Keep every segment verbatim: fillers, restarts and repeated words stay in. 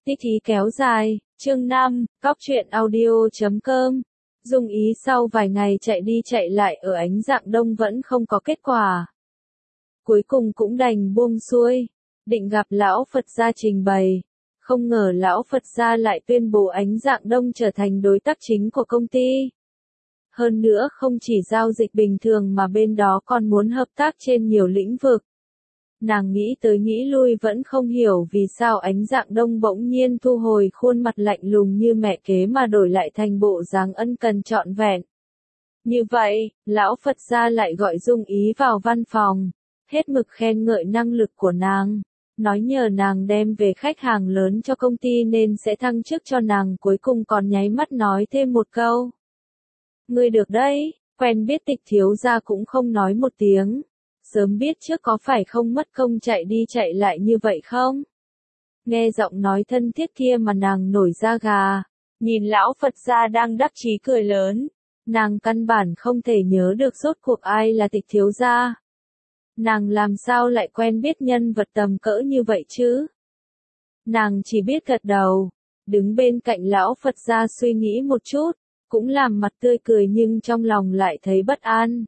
Tích ý kéo dài, chương năm, cóc truyện audio chấm com. Dung Ý sau vài ngày chạy đi chạy lại ở Ánh Dạng Đông vẫn không có kết quả. Cuối cùng cũng đành buông xuôi, định gặp lão Phật gia trình bày. Không ngờ lão Phật gia lại tuyên bố Ánh Dạng Đông trở thành đối tác chính của công ty. Hơn nữa không chỉ giao dịch bình thường mà bên đó còn muốn hợp tác trên nhiều lĩnh vực. Nàng nghĩ tới nghĩ lui vẫn không hiểu vì sao Ánh Dạng Đông bỗng nhiên thu hồi khuôn mặt lạnh lùng như mẹ kế mà đổi lại thành bộ dáng ân cần trọn vẹn. Như vậy, lão Phật gia lại gọi Dung Ý vào văn phòng, hết mực khen ngợi năng lực của nàng, nói nhờ nàng đem về khách hàng lớn cho công ty nên sẽ thăng chức cho nàng, cuối cùng còn nháy mắt nói thêm một câu. Ngươi được đấy, quen biết Tịch thiếu gia cũng không nói một tiếng. Sớm biết trước có phải không mất công chạy đi chạy lại như vậy không? Nghe giọng nói thân thiết kia mà nàng nổi da gà, nhìn lão Phật gia đang đắc chí cười lớn, nàng căn bản không thể nhớ được rốt cuộc ai là Tịch thiếu gia. Nàng làm sao lại quen biết nhân vật tầm cỡ như vậy chứ? Nàng chỉ biết gật đầu, đứng bên cạnh lão Phật gia suy nghĩ một chút, cũng làm mặt tươi cười nhưng trong lòng lại thấy bất an.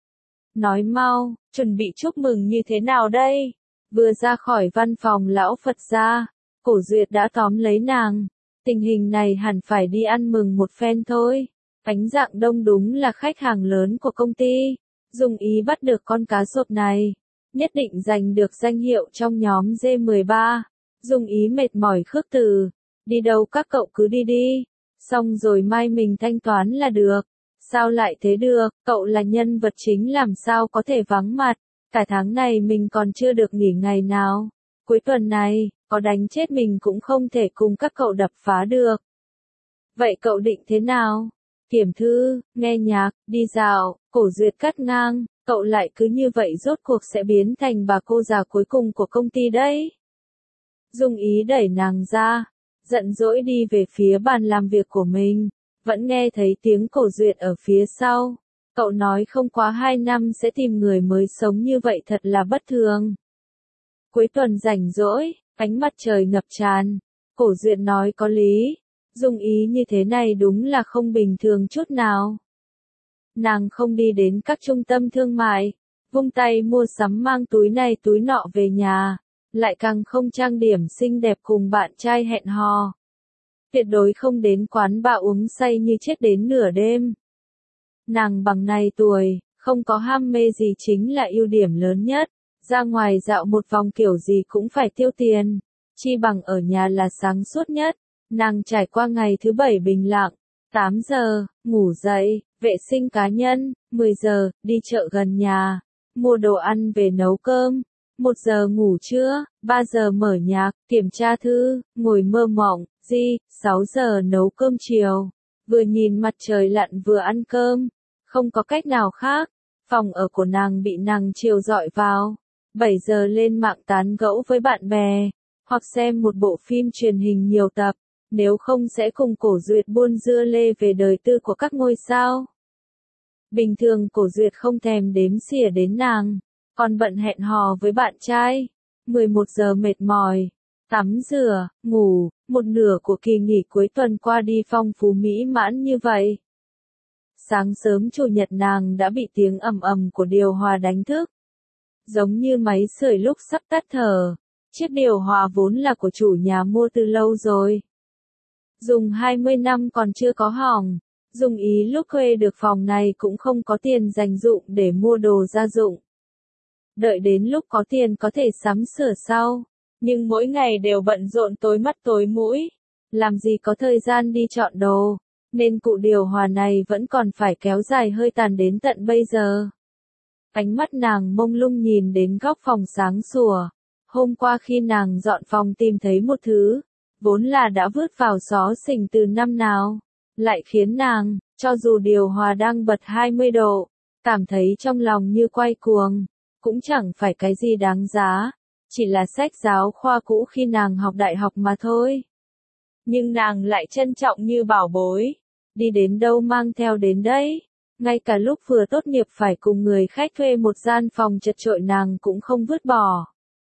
Nói mau, chuẩn bị chúc mừng như thế nào đây? Vừa ra khỏi văn phòng lão Phật gia, Cổ Duyệt đã tóm lấy nàng. Tình hình này hẳn phải đi ăn mừng một phen thôi. Ánh Dạng Đông đúng là khách hàng lớn của công ty. Dung Ý bắt được con cá sộp này, nhất định giành được danh hiệu trong nhóm G mười ba. Dung Ý mệt mỏi khước từ. Đi đâu các cậu cứ đi đi. Xong rồi mai mình thanh toán là được. Sao lại thế được, cậu là nhân vật chính làm sao có thể vắng mặt, cả tháng này mình còn chưa được nghỉ ngày nào, cuối tuần này, có đánh chết mình cũng không thể cùng các cậu đập phá được. Vậy cậu định thế nào? Kiểm thư, nghe nhạc, đi dạo, Cổ Duyệt cắt ngang, cậu lại cứ như vậy rốt cuộc sẽ biến thành bà cô già cuối cùng của công ty đấy. Dung Ý đẩy nàng ra, giận dỗi đi về phía bàn làm việc của mình. Vẫn nghe thấy tiếng Cổ Duyệt ở phía sau. Cậu nói không quá hai năm sẽ tìm người mới sống như vậy thật là bất thường. Cuối tuần rảnh rỗi, ánh mặt trời ngập tràn. Cổ Duyệt nói có lý. Dung Ý như thế này đúng là không bình thường chút nào. Nàng không đi đến các trung tâm thương mại, vung tay mua sắm mang túi này túi nọ về nhà, lại càng không trang điểm xinh đẹp cùng bạn trai hẹn hò. Tuyệt đối không đến quán bar uống say như chết đến nửa đêm. Nàng bằng này tuổi, không có ham mê gì chính là ưu điểm lớn nhất. Ra ngoài dạo một vòng kiểu gì cũng phải tiêu tiền. Chi bằng ở nhà là sáng suốt nhất. Nàng trải qua ngày thứ bảy bình lặng. tám giờ, ngủ dậy, vệ sinh cá nhân. mười giờ, đi chợ gần nhà. Mua đồ ăn về nấu cơm. một giờ ngủ trưa. ba giờ mở nhạc, kiểm tra thư, ngồi mơ mộng. Di, sáu giờ nấu cơm chiều, vừa nhìn mặt trời lặn vừa ăn cơm, không có cách nào khác, phòng ở của nàng bị nàng chiều dọi vào, bảy giờ lên mạng tán gẫu với bạn bè, hoặc xem một bộ phim truyền hình nhiều tập, nếu không sẽ cùng Cổ Duyệt buôn dưa lê về đời tư của các ngôi sao. Bình thường Cổ Duyệt không thèm đếm xỉa đến nàng, còn bận hẹn hò với bạn trai, mười một giờ mệt mỏi. Tắm rửa, ngủ, một nửa của kỳ nghỉ cuối tuần qua đi phong phú mỹ mãn như vậy. Sáng sớm chủ nhật nàng đã bị tiếng ầm ầm của điều hòa đánh thức. Giống như máy sưởi lúc sắp tắt thở, chiếc điều hòa vốn là của chủ nhà mua từ lâu rồi. Dùng hai mươi năm còn chưa có hỏng, Dung Ý lúc thuê được phòng này cũng không có tiền dành dụm để mua đồ gia dụng. Đợi đến lúc có tiền có thể sắm sửa sau. Nhưng mỗi ngày đều bận rộn tối mắt tối mũi, làm gì có thời gian đi chọn đồ, nên cụ điều hòa này vẫn còn phải kéo dài hơi tàn đến tận bây giờ. Ánh mắt nàng mông lung nhìn đến góc phòng sáng sủa, hôm qua khi nàng dọn phòng tìm thấy một thứ, vốn là đã vứt vào xó xỉnh từ năm nào, lại khiến nàng, cho dù điều hòa đang bật hai mươi độ, cảm thấy trong lòng như quay cuồng, cũng chẳng phải cái gì đáng giá. Chỉ là sách giáo khoa cũ khi nàng học đại học mà thôi. Nhưng nàng lại trân trọng như bảo bối. Đi đến đâu mang theo đến đấy. Ngay cả lúc vừa tốt nghiệp phải cùng người khách thuê một gian phòng chật chội nàng cũng không vứt bỏ.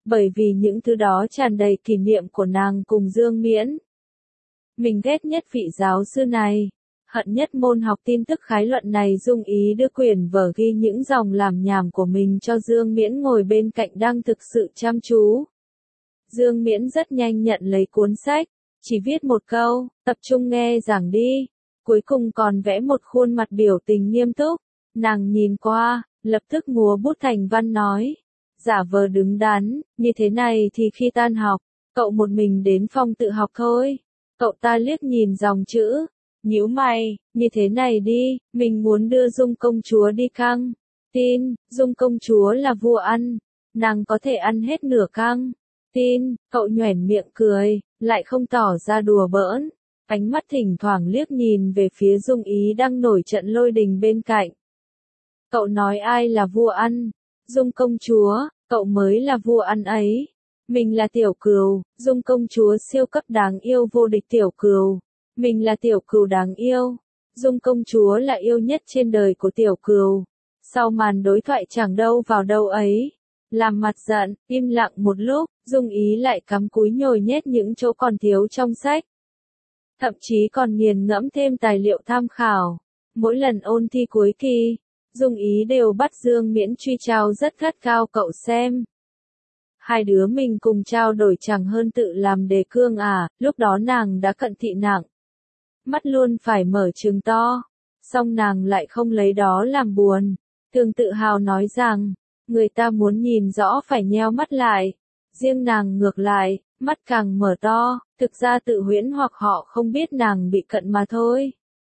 bởi vì những thứ đó tràn đầy kỷ niệm của nàng cùng Dương Miễn. Mình ghét nhất vị giáo sư này, hận nhất môn học tin tức khái luận này. Dung Ý đưa quyển vở ghi những dòng làm nhảm của mình cho Dương Miễn ngồi bên cạnh đang thực sự chăm chú. Dương Miễn rất nhanh nhận lấy cuốn sách, chỉ viết một câu, tập trung nghe giảng đi, cuối cùng còn vẽ một khuôn mặt biểu tình nghiêm túc. Nàng nhìn qua, lập tức múa bút thành văn nói, giả vờ đứng đắn, như thế này thì khi tan học, cậu một mình đến phòng tự học thôi. Cậu ta liếc nhìn dòng chữ, nhíu mày, như thế này đi, mình muốn đưa Dung công chúa đi căng tin. Dung công chúa là vua ăn, nàng có thể ăn hết nửa căng tin. Cậu nhoẻn miệng cười, lại không tỏ ra đùa bỡn, ánh mắt thỉnh thoảng liếc nhìn về phía Dung Ý đang nổi trận lôi đình bên cạnh. Cậu nói ai là vua ăn? Dung công chúa, cậu mới là vua ăn ấy. Mình là tiểu cừu, Dung công chúa siêu cấp đáng yêu vô địch tiểu cừu. Mình là tiểu cừu đáng yêu. Dung công chúa là yêu nhất trên đời của tiểu cừu. Sau màn đối thoại chẳng đâu vào đâu ấy, làm mặt giận, im lặng một lúc, Dung Ý lại cắm cúi nhồi nhét những chỗ còn thiếu trong sách. Thậm chí còn nghiền ngẫm thêm tài liệu tham khảo. Mỗi lần ôn thi cuối kỳ, Dung Ý đều bắt Dương Miễn truy trao rất gắt cao cậu xem. Hai đứa mình cùng trao đổi chẳng hơn tự làm đề cương à, lúc đó nàng đã cận thị nặng. Mắt luôn phải mở trừng to, song nàng lại không lấy đó làm buồn. Thường tự hào nói rằng, người ta muốn nhìn rõ phải nheo mắt lại. Riêng nàng ngược lại, mắt càng mở to, thực ra tự huyễn hoặc họ không biết nàng bị cận mà thôi.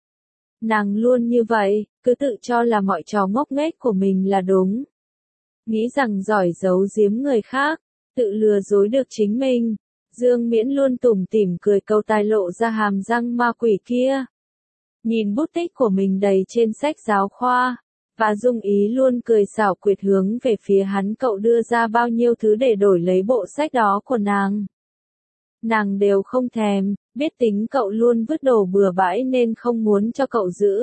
Nàng luôn như vậy, cứ tự cho là mọi trò ngốc nghếch của mình là đúng. Nghĩ rằng giỏi giấu giếm người khác, tự lừa dối được chính mình. Dương Miễn luôn tủm tỉm cười câu tai lộ ra hàm răng ma quỷ kia. Nhìn bút tích của mình đầy trên sách giáo khoa, và Dung Ý luôn cười xảo quyệt hướng về phía hắn. Cậu đưa ra bao nhiêu thứ để đổi lấy bộ sách đó của nàng. Nàng đều không thèm, biết tính cậu luôn vứt đồ bừa bãi nên không muốn cho cậu giữ.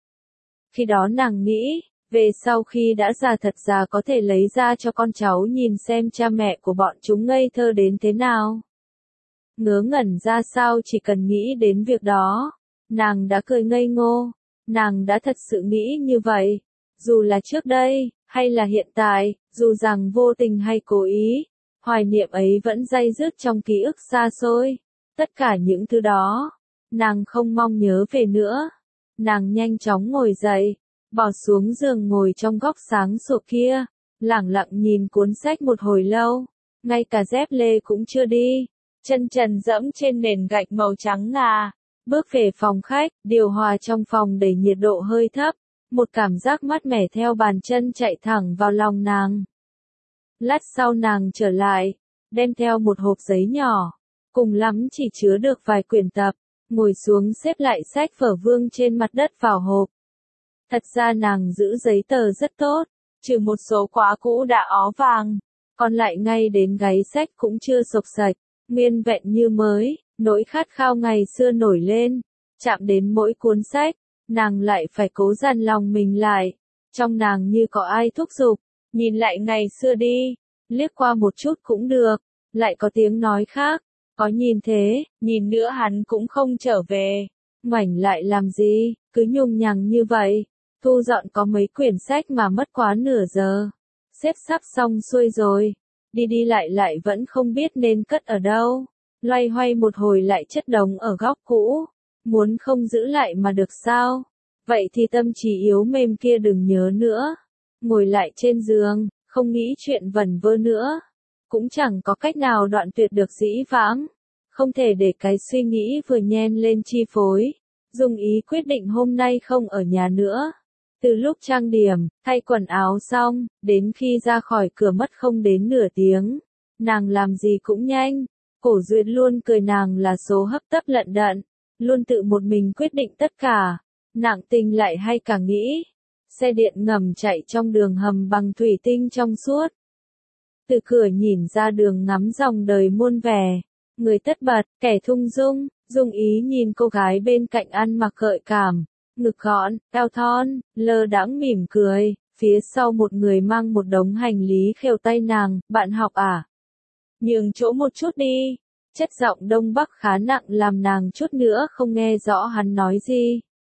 Khi đó nàng nghĩ, về sau khi đã già thật già có thể lấy ra cho con cháu nhìn xem cha mẹ của bọn chúng ngây thơ đến thế nào. Ngớ ngẩn ra sao chỉ cần nghĩ đến việc đó, nàng đã cười ngây ngô, nàng đã thật sự nghĩ như vậy. Dù là trước đây, hay là hiện tại, dù rằng vô tình hay cố ý, hoài niệm ấy vẫn day dứt trong ký ức xa xôi. Tất cả những thứ đó, nàng không mong nhớ về nữa. Nàng nhanh chóng ngồi dậy, bỏ xuống giường ngồi trong góc sáng sủa kia, lẳng lặng nhìn cuốn sách một hồi lâu, ngay cả dép lê cũng chưa đi, chân trần dẫm trên nền gạch màu trắng ngà, bước về phòng khách, điều hòa trong phòng đẩy nhiệt độ hơi thấp, một cảm giác mát mẻ theo bàn chân chạy thẳng vào lòng nàng. Lát sau nàng trở lại, đem theo một hộp giấy nhỏ, cùng lắm chỉ chứa được vài quyển tập, ngồi xuống xếp lại sách vở vương trên mặt đất vào hộp. Thật ra nàng giữ giấy tờ rất tốt, trừ một số khóa cũ đã ó vàng, còn lại ngay đến gáy sách cũng chưa xộc xạch, nguyên vẹn như mới. Nỗi khát khao ngày xưa nổi lên, chạm đến mỗi cuốn sách, nàng lại phải cố dằn lòng mình lại. Trong nàng như có ai thúc giục, nhìn lại ngày xưa đi, liếc qua một chút cũng được. Lại có tiếng nói khác, có nhìn thế, nhìn nữa hắn cũng không trở về. Ngoảnh lại làm gì, cứ nhung nhằng như vậy. Thu dọn có mấy quyển sách mà mất quá nửa giờ. Xếp sắp xong xuôi rồi, đi đi lại lại vẫn không biết nên cất ở đâu. Loay hoay một hồi lại chất đống ở góc cũ, muốn không giữ lại mà được sao? Vậy thì tâm trí yếu mềm kia đừng nhớ nữa. Ngồi lại trên giường, không nghĩ chuyện vẩn vơ nữa. Cũng chẳng có cách nào đoạn tuyệt được dĩ vãng. Không thể để cái suy nghĩ vừa nhen lên chi phối. Dung Ý quyết định hôm nay không ở nhà nữa. Từ lúc trang điểm, thay quần áo xong, đến khi ra khỏi cửa mất không đến nửa tiếng. Nàng làm gì cũng nhanh. Cổ Duyệt luôn cười nàng là số hấp tấp lận đận, luôn tự một mình quyết định tất cả. Nặng Tình lại hay cả nghĩ. Xe điện ngầm chạy trong đường hầm bằng thủy tinh trong suốt. Từ cửa nhìn ra đường ngắm dòng đời muôn vẻ. Người tất bật, kẻ thung dung, Dung Ý nhìn cô gái bên cạnh ăn mặc gợi cảm, ngực gọn, eo thon, lơ đãng mỉm cười. Phía sau một người mang một đống hành lý khều tay nàng, bạn học à? nhường chỗ một chút đi. Chất giọng Đông Bắc khá nặng làm nàng chút nữa không nghe rõ hắn nói gì.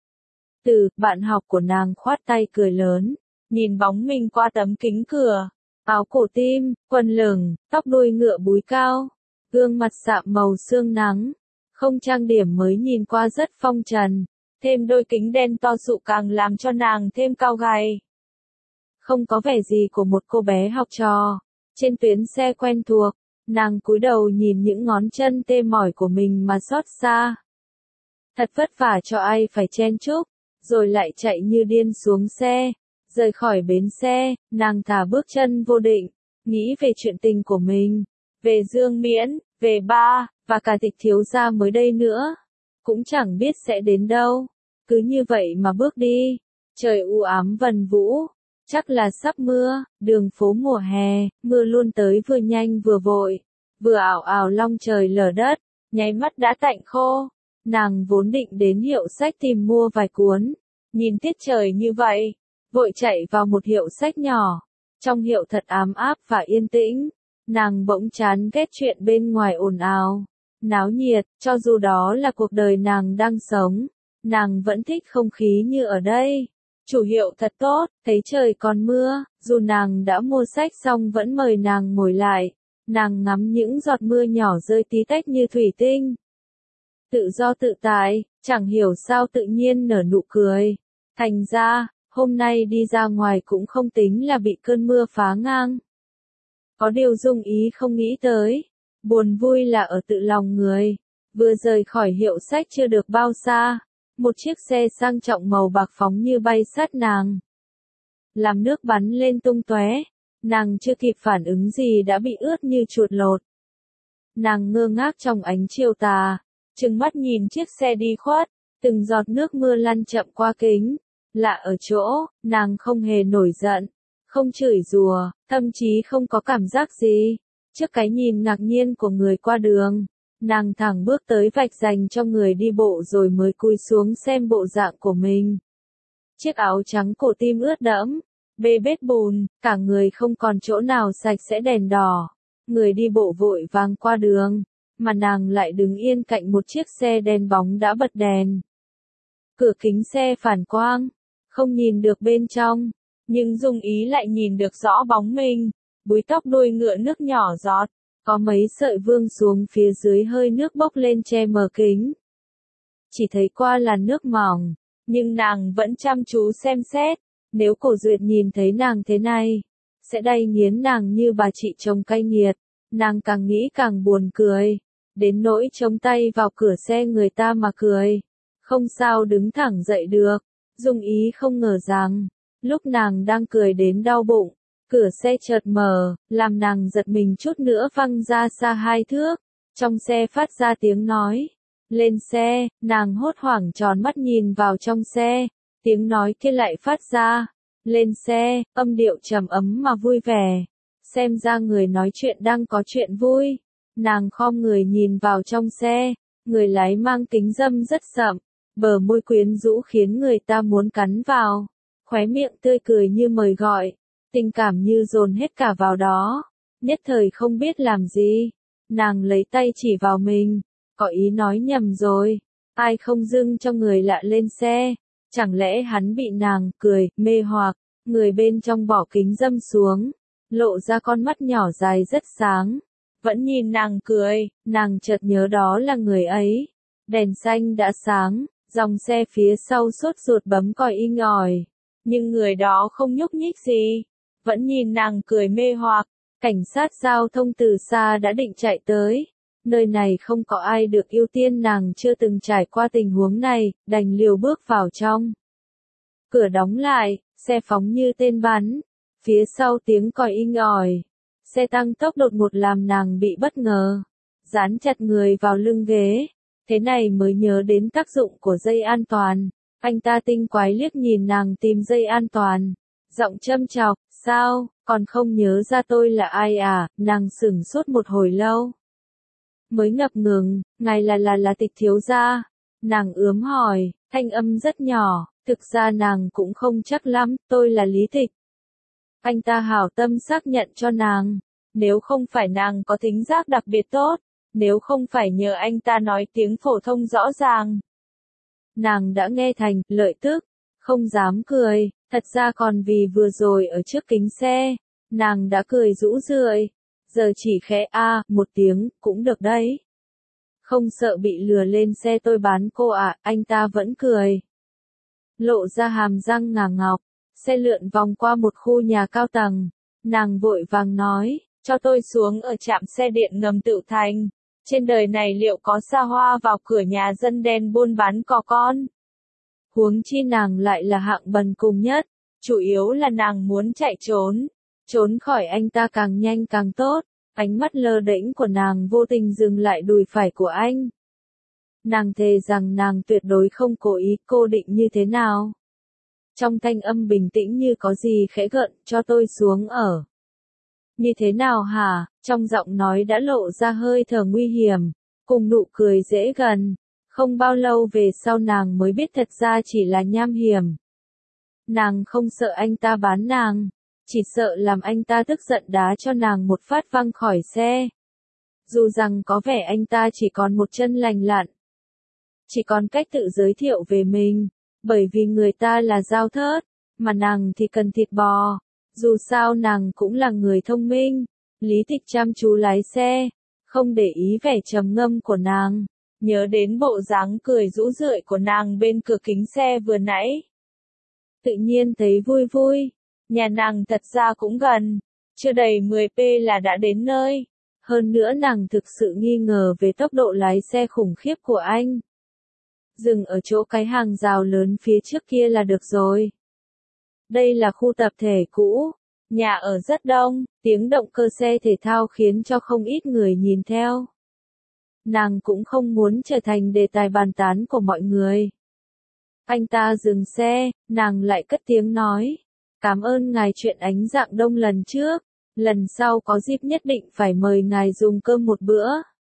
Từ, bạn học của nàng khoát tay cười lớn, nhìn bóng mình qua tấm kính cửa. Áo cổ tim, quần lửng, tóc đuôi ngựa búi cao, gương mặt sạm màu sương nắng, không trang điểm mới nhìn qua rất phong trần, thêm đôi kính đen to sụ càng làm cho nàng thêm cao gầy. Không có vẻ gì của một cô bé học trò. Trên tuyến xe quen thuộc, nàng cúi đầu nhìn những ngón chân tê mỏi của mình mà xót xa. Thật vất vả cho ai phải chen chúc, rồi lại chạy như điên xuống xe. Rời khỏi bến xe, nàng thả bước chân vô định, nghĩ về chuyện tình của mình, về Dương Miễn, về ba, và cả Tịch thiếu gia mới đây nữa. Cũng chẳng biết sẽ đến đâu. Cứ như vậy mà bước đi. Trời u ám vần vũ, chắc là sắp mưa, đường phố mùa hè, mưa luôn tới vừa nhanh vừa vội, vừa ảo ảo long trời lở đất, nháy mắt đã tạnh khô. Nàng vốn định đến hiệu sách tìm mua vài cuốn, nhìn tiết trời như vậy, vội chạy vào một hiệu sách nhỏ. Trong hiệu thật ám áp và yên tĩnh, nàng bỗng chán ghét chuyện bên ngoài ồn ào, náo nhiệt, cho dù đó là cuộc đời nàng đang sống, nàng vẫn thích không khí như ở đây. Chủ hiệu thật tốt, thấy trời còn mưa, dù nàng đã mua sách xong vẫn mời nàng ngồi lại, nàng ngắm những giọt mưa nhỏ rơi tí tách như thủy tinh. Tự do tự tại, chẳng hiểu sao tự nhiên nở nụ cười. Thành ra, hôm nay đi ra ngoài cũng không tính là bị cơn mưa phá ngang. Có điều Dung Ý không nghĩ tới, buồn vui là ở tự lòng người. Vừa rời khỏi hiệu sách chưa được bao xa, một chiếc xe sang trọng màu bạc phóng như bay sát nàng. Làm nước bắn lên tung tóe, nàng chưa kịp phản ứng gì đã bị ướt như chuột lột. Nàng ngơ ngác trong ánh chiều tà, trừng mắt nhìn chiếc xe đi khuất, từng giọt nước mưa lăn chậm qua kính. Lạ ở chỗ, nàng không hề nổi giận, không chửi rủa, thậm chí không có cảm giác gì. Trước cái nhìn ngạc nhiên của người qua đường, nàng thẳng bước tới vạch dành cho người đi bộ rồi mới cúi xuống xem bộ dạng của mình. Chiếc áo trắng cổ tim ướt đẫm, bê bết bùn, cả người không còn chỗ nào sạch sẽ đèn đỏ. Người đi bộ vội vàng qua đường, mà nàng lại đứng yên cạnh một chiếc xe đen bóng đã bật đèn. Cửa kính xe phản quang, không nhìn được bên trong, nhưng Dung Ý lại nhìn được rõ bóng mình, búi tóc đuôi ngựa nước nhỏ giọt, có mấy sợi vương xuống phía dưới hơi nước bốc lên che mờ kính. Chỉ thấy qua làn nước mỏng, nhưng nàng vẫn chăm chú xem xét, nếu Cổ Duyệt nhìn thấy nàng thế này, sẽ đay nghiến nàng như bà chị chồng cay nghiệt, nàng càng nghĩ càng buồn cười, đến nỗi chống tay vào cửa xe người ta mà cười, không sao đứng thẳng dậy được. Dung Ý không ngờ rằng, lúc nàng đang cười đến đau bụng, cửa xe chợt mở, làm nàng giật mình chút nữa văng ra xa hai thước. Trong xe phát ra tiếng nói. Lên xe, nàng hốt hoảng tròn mắt nhìn vào trong xe, tiếng nói kia lại phát ra. Lên xe, âm điệu trầm ấm mà vui vẻ. Xem ra người nói chuyện đang có chuyện vui. Nàng khom người nhìn vào trong xe, người lái mang kính râm rất sậm. Bờ môi quyến rũ khiến người ta muốn cắn vào, khóe miệng tươi cười như mời gọi, tình cảm như dồn hết cả vào đó, nhất thời không biết làm gì. Nàng lấy tay chỉ vào mình, có ý nói nhầm rồi, ai không dưng cho người lạ lên xe, chẳng lẽ hắn bị nàng cười, mê hoặc, người bên trong bỏ kính râm xuống, lộ ra con mắt nhỏ dài rất sáng, vẫn nhìn nàng cười, nàng chợt nhớ đó là người ấy. Đèn xanh đã sáng. Dòng xe phía sau sốt ruột bấm còi inh ỏi, nhưng người đó không nhúc nhích gì, vẫn nhìn nàng cười mê hoặc. Cảnh sát giao thông từ xa đã định chạy tới, nơi này không có ai được ưu tiên, nàng chưa từng trải qua tình huống này, đành liều bước vào trong. Cửa đóng lại, xe phóng như tên bắn, phía sau tiếng còi inh ỏi, xe tăng tốc đột ngột làm nàng bị bất ngờ, dán chặt người vào lưng ghế. Thế này mới nhớ đến tác dụng của dây an toàn. Anh ta tinh quái liếc nhìn nàng tìm dây an toàn. Giọng châm chọc, sao, còn không nhớ ra tôi là ai à, nàng sửng sốt một hồi lâu. Mới ngập ngừng, ngài là là là Tịch thiếu gia. Nàng ướm hỏi, thanh âm rất nhỏ, thực ra nàng cũng không chắc lắm, tôi là Lý Tịch. Anh ta hảo tâm xác nhận cho nàng. nếu không phải nàng có thính giác đặc biệt tốt, nếu không phải nhờ anh ta nói tiếng phổ thông rõ ràng. Nàng đã nghe thành, lợi tức, không dám cười, thật ra còn vì vừa rồi ở trước kính xe, nàng đã cười rũ rượi, giờ chỉ khẽ a một tiếng, cũng được đấy. Không sợ bị lừa lên xe tôi bán cô ạ, à, anh ta vẫn cười. Lộ ra hàm răng ngà ngọc, xe lượn vòng qua một khu nhà cao tầng, nàng vội vàng nói, cho tôi xuống ở trạm xe điện ngầm Tựu Thành, trên đời này liệu có xa hoa vào cửa nhà dân đen buôn bán cò con. Huống chi nàng lại là hạng bần cùng nhất, chủ yếu là nàng muốn chạy trốn, trốn khỏi anh ta càng nhanh càng tốt, ánh mắt lơ đễnh của nàng vô tình dừng lại đùi phải của anh. Nàng thề rằng nàng tuyệt đối không cố ý, cô định như thế nào? Trong thanh âm bình tĩnh như có gì khẽ gợn, cho tôi xuống ở. Như thế nào hả? Trong giọng nói đã lộ ra hơi thở nguy hiểm, cùng nụ cười dễ gần. Không bao lâu về sau nàng mới biết thật ra chỉ là nham hiểm. Nàng không sợ anh ta bán nàng, chỉ sợ làm anh ta tức giận đá cho nàng một phát văng khỏi xe. Dù rằng có vẻ anh ta chỉ còn một chân lành lặn, chỉ còn cách tự giới thiệu về mình, bởi vì người ta là dao thớt, mà nàng thì cần thịt bò. Dù sao nàng cũng là người thông minh. Lý Tịch chăm chú lái xe, không để ý vẻ trầm ngâm của nàng, nhớ đến bộ dáng cười rũ rượi của nàng bên cửa kính xe vừa nãy. Tự nhiên thấy vui vui, nhà nàng thật ra cũng gần, chưa đầy mười phút là đã đến nơi. Hơn nữa nàng thực sự nghi ngờ về tốc độ lái xe khủng khiếp của anh. Dừng ở chỗ cái hàng rào lớn phía trước kia là được rồi. Đây là khu tập thể cũ, nhà ở rất đông, tiếng động cơ xe thể thao khiến cho không ít người nhìn theo. Nàng cũng không muốn trở thành đề tài bàn tán của mọi người. Anh ta dừng xe, nàng lại cất tiếng nói, cảm ơn ngài chuyện ánh dạng đông lần trước, lần sau có dịp nhất định phải mời ngài dùng cơm một bữa.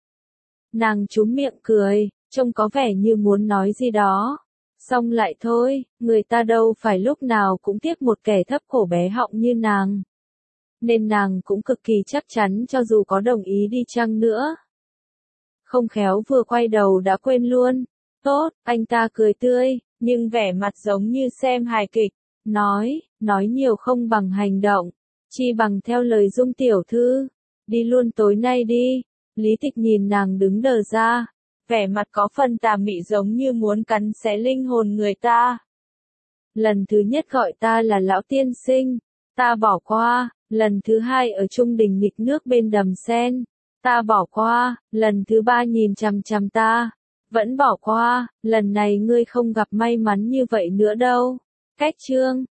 Nàng chúm miệng cười, trông có vẻ như muốn nói gì đó. Xong lại thôi, người ta đâu phải lúc nào cũng tiếc một kẻ thấp cổ bé họng như nàng. Nên nàng cũng cực kỳ chắc chắn cho dù có đồng ý đi chăng nữa. Không khéo vừa quay đầu đã quên luôn. Tốt, anh ta cười tươi, nhưng vẻ mặt giống như xem hài kịch. Nói, nói nhiều không bằng hành động, chi bằng theo lời Dung tiểu thư. Đi luôn tối nay đi. Lý Tịch nhìn nàng đứng đờ ra. Vẻ mặt có phần tà mị giống như muốn cắn xé linh hồn người ta. Lần thứ nhất gọi ta là lão tiên sinh, ta bỏ qua. Lần thứ hai ở trung đình nghịch nước bên đầm sen, ta bỏ qua. Lần thứ ba nhìn chằm chằm ta, vẫn bỏ qua. Lần này ngươi không gặp may mắn như vậy nữa đâu. Cách chương